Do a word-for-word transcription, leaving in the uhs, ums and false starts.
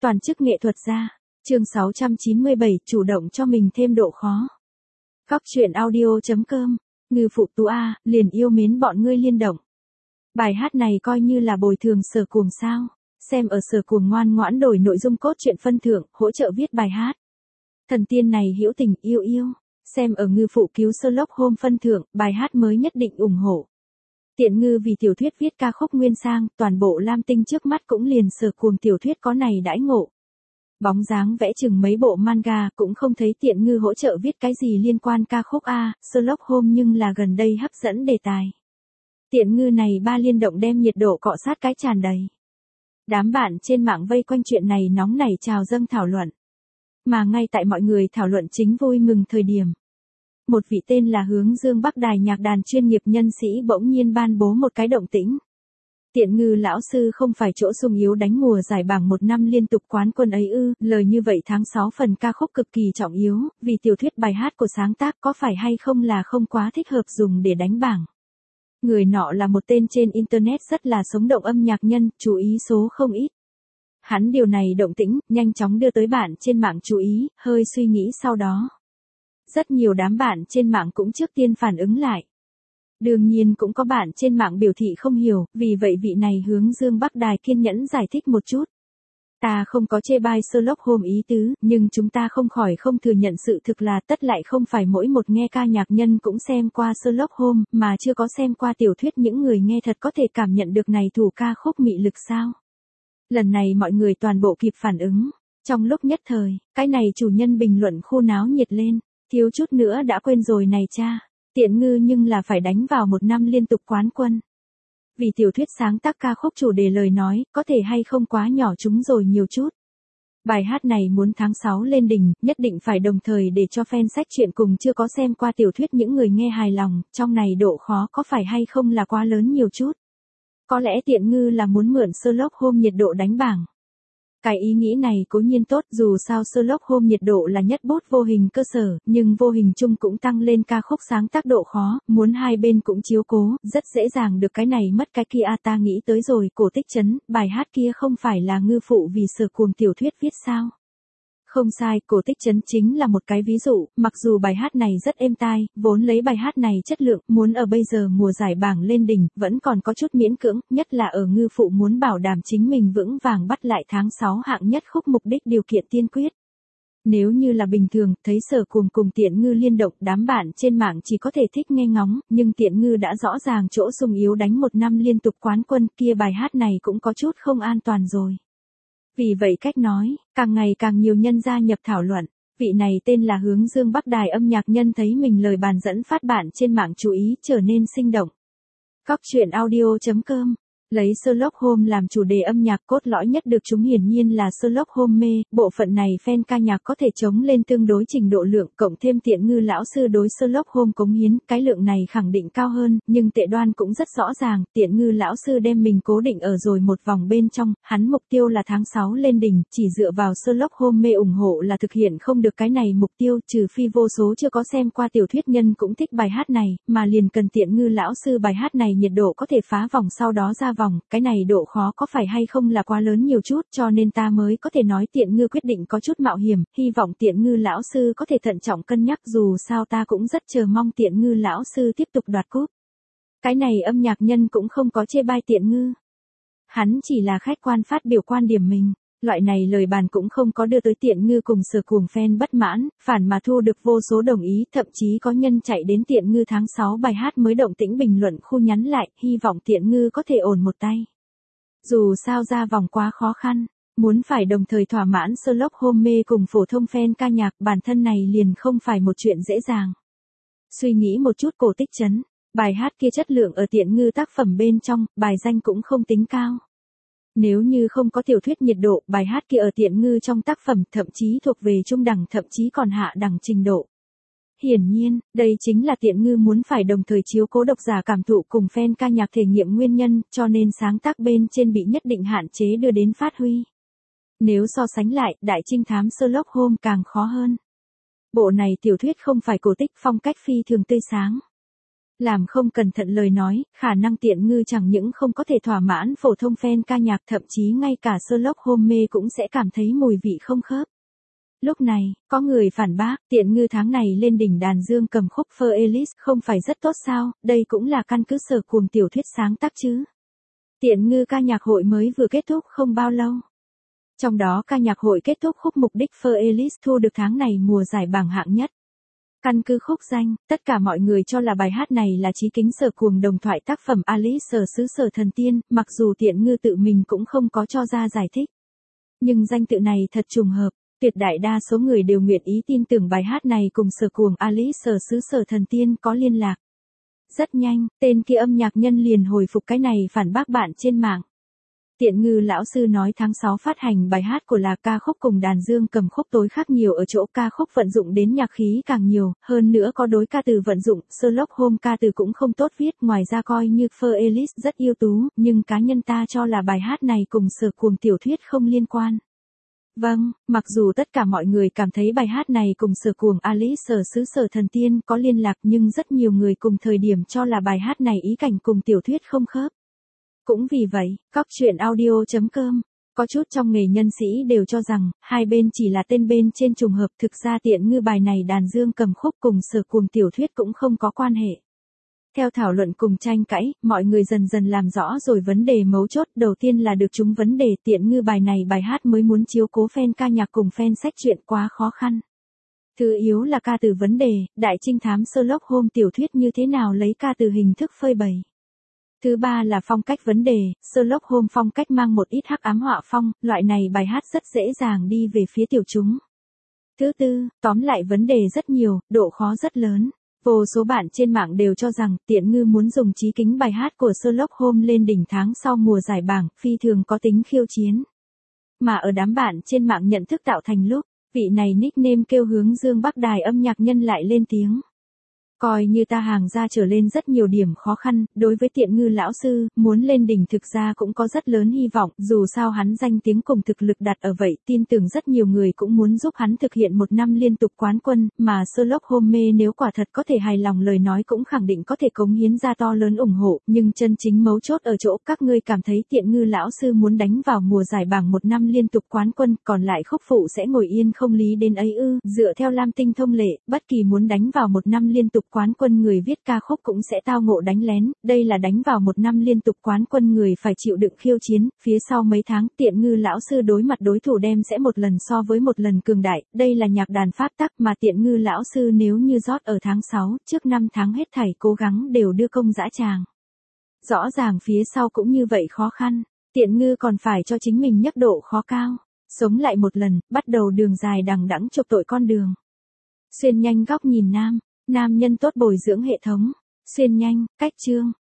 Toàn chức nghệ thuật gia. Chương sáu trăm chín mươi bảy, chủ động cho mình thêm độ khó. Góc truyện audio chấm com. Ngư phụ tú a, liền yêu mến bọn ngươi liên động. Bài hát này coi như là bồi thường Sở Cuồng sao? Xem ở Sở Cuồng ngoan ngoãn đổi nội dung cốt truyện phân thưởng, hỗ trợ viết bài hát. Thần tiên này hữu tình yêu yêu. Xem ở ngư phụ cứu Sherlock Holmes phân thưởng, bài hát mới nhất định ủng hộ. Tiện ngư vì tiểu thuyết viết ca khúc nguyên sang, toàn bộ Lam Tinh trước mắt cũng liền Sở Cuồng tiểu thuyết có này đãi ngộ. Bóng dáng vẽ chừng mấy bộ manga, cũng không thấy tiện ngư hỗ trợ viết cái gì liên quan ca khúc a, Sherlock Holmes nhưng là gần đây hấp dẫn đề tài. Tiện ngư này ba liên động đem nhiệt độ cọ sát cái tràn đầy. Đám bạn trên mạng vây quanh chuyện này nóng nảy trào dâng thảo luận. Mà ngay tại mọi người thảo luận chính vui mừng thời điểm. Một vị tên là Hướng Dương Bắc Đài nhạc đàn chuyên nghiệp nhân sĩ bỗng nhiên ban bố một cái động tĩnh. Tiện ngư lão sư không phải chỗ sung yếu đánh mùa giải bảng một năm liên tục quán quân ấy ư, lời như vậy tháng sáu phần ca khúc cực kỳ trọng yếu, vì tiểu thuyết bài hát của sáng tác có phải hay không là không quá thích hợp dùng để đánh bảng. Người nọ là một tên trên internet rất là sống động âm nhạc nhân, chú ý số không ít. Hắn điều này động tĩnh, nhanh chóng đưa tới bạn trên mạng chú ý, hơi suy nghĩ sau đó. Rất nhiều đám bạn trên mạng cũng trước tiên phản ứng lại. Đương nhiên cũng có bạn trên mạng biểu thị không hiểu, vì vậy vị này Hướng Dương Bắc Đài kiên nhẫn giải thích một chút. Ta không có chê bai Sherlock Holmes ý tứ, nhưng chúng ta không khỏi không thừa nhận sự thực là tất lại không phải mỗi một nghe ca nhạc nhân cũng xem qua Sherlock Holmes, mà chưa có xem qua tiểu thuyết những người nghe thật có thể cảm nhận được này thủ ca khúc mị lực sao. Lần này mọi người toàn bộ kịp phản ứng. Trong lúc nhất thời, cái này chủ nhân bình luận khu náo nhiệt lên, thiếu chút nữa đã quên rồi này cha. Tiện ngư nhưng là phải đánh vào một năm liên tục quán quân. Vì tiểu thuyết sáng tác ca khúc chủ đề lời nói, có thể hay không quá nhỏ chúng rồi nhiều chút. Bài hát này muốn tháng sáu lên đỉnh, nhất định phải đồng thời để cho fan sách truyện cùng chưa có xem qua tiểu thuyết những người nghe hài lòng, trong này độ khó có phải hay không là quá lớn nhiều chút. Có lẽ tiện ngư là muốn mượn Sherlock Holmes nhiệt độ đánh bảng. Cái ý nghĩ này cố nhiên tốt, dù sao Sherlock Holmes nhiệt độ là nhất bút vô hình cơ sở, nhưng vô hình chung cũng tăng lên ca khúc sáng tác độ khó, muốn hai bên cũng chiếu cố, rất dễ dàng được cái này mất cái kia à, ta nghĩ tới rồi, Cổ Tích Trấn, bài hát kia không phải là ngư phụ vì Sở Cuồng tiểu thuyết viết sao? Không sai, Cổ Tích Trấn chính là một cái ví dụ, mặc dù bài hát này rất êm tai, vốn lấy bài hát này chất lượng, muốn ở bây giờ mùa giải bảng lên đỉnh, vẫn còn có chút miễn cưỡng, nhất là ở ngư phụ muốn bảo đảm chính mình vững vàng bắt lại tháng sáu hạng nhất khúc mục đích điều kiện tiên quyết. Nếu như là bình thường, thấy Sở Cuồng cùng tiện ngư liên động, đám bạn trên mạng chỉ có thể thích nghe ngóng, nhưng tiện ngư đã rõ ràng chỗ sung yếu đánh một năm liên tục quán quân, kia bài hát này cũng có chút không an toàn rồi. Vì vậy cách nói, càng ngày càng nhiều nhân gia nhập thảo luận, vị này tên là Hướng Dương Bắc Đài âm nhạc nhân thấy mình lời bàn dẫn phát bạn trên mạng chú ý trở nên sinh động. Góc truyện audio chấm com. Lấy Sherlock Holmes làm chủ đề âm nhạc cốt lõi nhất được chúng hiển nhiên là Sherlock Holmes mê, bộ phận này fan ca nhạc có thể chống lên tương đối trình độ lượng, cộng thêm tiện ngư lão sư đối Sherlock Holmes cống hiến, cái lượng này khẳng định cao hơn, nhưng tệ đoan cũng rất rõ ràng, tiện ngư lão sư đem mình cố định ở rồi một vòng bên trong, hắn mục tiêu là tháng sáu lên đỉnh, chỉ dựa vào Sherlock Holmes mê ủng hộ là thực hiện không được cái này mục tiêu, trừ phi vô số chưa có xem qua tiểu thuyết nhân cũng thích bài hát này, mà liền cần tiện ngư lão sư bài hát này nhiệt độ có thể phá vòng sau đó ra vòng. Cái này độ khó có phải hay không là quá lớn nhiều chút, cho nên ta mới có thể nói tiện ngư quyết định có chút mạo hiểm, hy vọng tiện ngư lão sư có thể thận trọng cân nhắc, dù sao ta cũng rất chờ mong tiện ngư lão sư tiếp tục đoạt cúp. Cái này âm nhạc nhân cũng không có chê bai tiện ngư. Hắn chỉ là khách quan phát biểu quan điểm mình. Loại này lời bàn cũng không có đưa tới tiện ngư cùng Sở Cuồng fan bất mãn, phản mà thu được vô số đồng ý, thậm chí có nhân chạy đến tiện ngư tháng sáu bài hát mới động tĩnh bình luận khu nhắn lại, hy vọng tiện ngư có thể ổn một tay. Dù sao ra vòng quá khó khăn, muốn phải đồng thời thỏa mãn Sherlock Holmes mê cùng phổ thông fan ca nhạc, bản thân này liền không phải một chuyện dễ dàng. Suy nghĩ một chút Cổ Tích Trấn, bài hát kia chất lượng ở tiện ngư tác phẩm bên trong, bài danh cũng không tính cao. Nếu như không có tiểu thuyết nhiệt độ, bài hát kia ở tiện ngư trong tác phẩm thậm chí thuộc về trung đẳng, thậm chí còn hạ đẳng trình độ. Hiển nhiên, đây chính là tiện ngư muốn phải đồng thời chiếu cố độc giả cảm thụ cùng fan ca nhạc thể nghiệm nguyên nhân, cho nên sáng tác bên trên bị nhất định hạn chế đưa đến phát huy. Nếu so sánh lại, Đại Trinh Thám Sherlock Holmes càng khó hơn. Bộ này tiểu thuyết không phải cổ tích, phong cách phi thường tươi sáng. Làm không cẩn thận lời nói, khả năng Tiện Ngư chẳng những không có thể thỏa mãn phổ thông fan ca nhạc, thậm chí ngay cả Sherlock Holmes cũng sẽ cảm thấy mùi vị không khớp. Lúc này, có người phản bác, Tiện Ngư tháng này lên đỉnh đàn dương cầm khúc For Elise không phải rất tốt sao, đây cũng là căn cứ Sở Cuồng tiểu thuyết sáng tác chứ. Tiện Ngư ca nhạc hội mới vừa kết thúc không bao lâu. Trong đó ca nhạc hội kết thúc khúc mục đích For Elise thu được tháng này mùa giải bảng hạng nhất. Căn cứ khúc danh, tất cả mọi người cho là bài hát này là Chí Kính Sở Cuồng đồng thoại tác phẩm Alice ở xứ sở thần tiên, mặc dù Tiện Ngư tự mình cũng không có cho ra giải thích. Nhưng danh tự này thật trùng hợp, tuyệt đại đa số người đều nguyện ý tin tưởng bài hát này cùng Sở Cuồng Alice ở xứ sở thần tiên có liên lạc. Rất nhanh, tên kia âm nhạc nhân liền hồi phục cái này phản bác bạn trên mạng. Tiện Ngư lão sư nói tháng sáu phát hành bài hát của là ca khúc cùng đàn dương cầm khúc tối khác nhiều ở chỗ ca khúc vận dụng đến nhạc khí càng nhiều, hơn nữa có đối ca từ vận dụng, Sherlock Holmes ca từ cũng không tốt viết, ngoài ra coi như For Elise rất ưu tú, nhưng cá nhân ta cho là bài hát này cùng Sở Cuồng tiểu thuyết không liên quan. Vâng, mặc dù tất cả mọi người cảm thấy bài hát này cùng Sở Cuồng Alice ở xứ sở thần tiên có liên lạc, nhưng rất nhiều người cùng thời điểm cho là bài hát này ý cảnh cùng tiểu thuyết không khớp. Cũng vì vậy, Cóc Truyện Audio chấm com, có chút trong nghề nhân sĩ đều cho rằng, hai bên chỉ là tên bên trên trùng hợp, thực ra Tiện Ngư bài này đàn dương cầm khúc cùng Sở Cuồng tiểu thuyết cũng không có quan hệ. Theo thảo luận cùng tranh cãi, mọi người dần dần làm rõ rồi vấn đề mấu chốt, đầu tiên là được chúng vấn đề Tiện Ngư bài này bài hát mới muốn chiếu cố fan ca nhạc cùng fan sách truyện quá khó khăn. Thứ yếu là ca từ vấn đề, đại trinh thám Sherlock Holmes tiểu thuyết như thế nào lấy ca từ hình thức phơi bày. Thứ ba là phong cách vấn đề, Sherlock Holmes phong cách mang một ít hắc ám họa phong, loại này bài hát rất dễ dàng đi về phía tiểu chúng. Thứ tư, tóm lại vấn đề rất nhiều, độ khó rất lớn. Vô số bạn trên mạng đều cho rằng Tiện Ngư muốn dùng Chí Kính bài hát của Sherlock Holmes lên đỉnh tháng sau mùa giải bảng, phi thường có tính khiêu chiến. Mà ở đám bạn trên mạng nhận thức tạo thành lúc, vị này nickname kêu hướng dương Bắc Đài âm nhạc nhân lại lên tiếng. Coi như ta hàng ra trở lên rất nhiều điểm khó khăn, đối với Tiện Ngư lão sư, muốn lên đỉnh thực ra cũng có rất lớn hy vọng, dù sao hắn danh tiếng cùng thực lực đặt ở vậy, tin tưởng rất nhiều người cũng muốn giúp hắn thực hiện một năm liên tục quán quân, mà Sherlock Holmes nếu quả thật có thể hài lòng lời nói cũng khẳng định có thể cống hiến ra to lớn ủng hộ, nhưng chân chính mấu chốt ở chỗ các ngươi cảm thấy Tiện Ngư lão sư muốn đánh vào mùa giải bảng một năm liên tục quán quân, còn lại khúc phụ sẽ ngồi yên không lý đến ấy ư, dựa theo Lam Tinh thông lệ, bất kỳ muốn đánh vào một năm liên tục quán quân người viết ca khúc cũng sẽ tao ngộ đánh lén, đây là đánh vào một năm liên tục quán quân người phải chịu đựng khiêu chiến, phía sau mấy tháng Tiện Ngư lão sư đối mặt đối thủ đem sẽ một lần so với một lần cường đại, đây là nhạc đàn pháp tắc mà Tiện Ngư lão sư nếu như rót ở tháng sáu, trước năm tháng hết thảy cố gắng đều đưa công dã tràng. Rõ ràng phía sau cũng như vậy khó khăn, Tiện Ngư còn phải cho chính mình nhắc độ khó cao, sống lại một lần, bắt đầu đường dài đằng đẵng chộp tội con đường. Xuyên nhanh góc nhìn nam. Nam nhân tốt bồi dưỡng hệ thống. Xuyên nhanh, cách chương.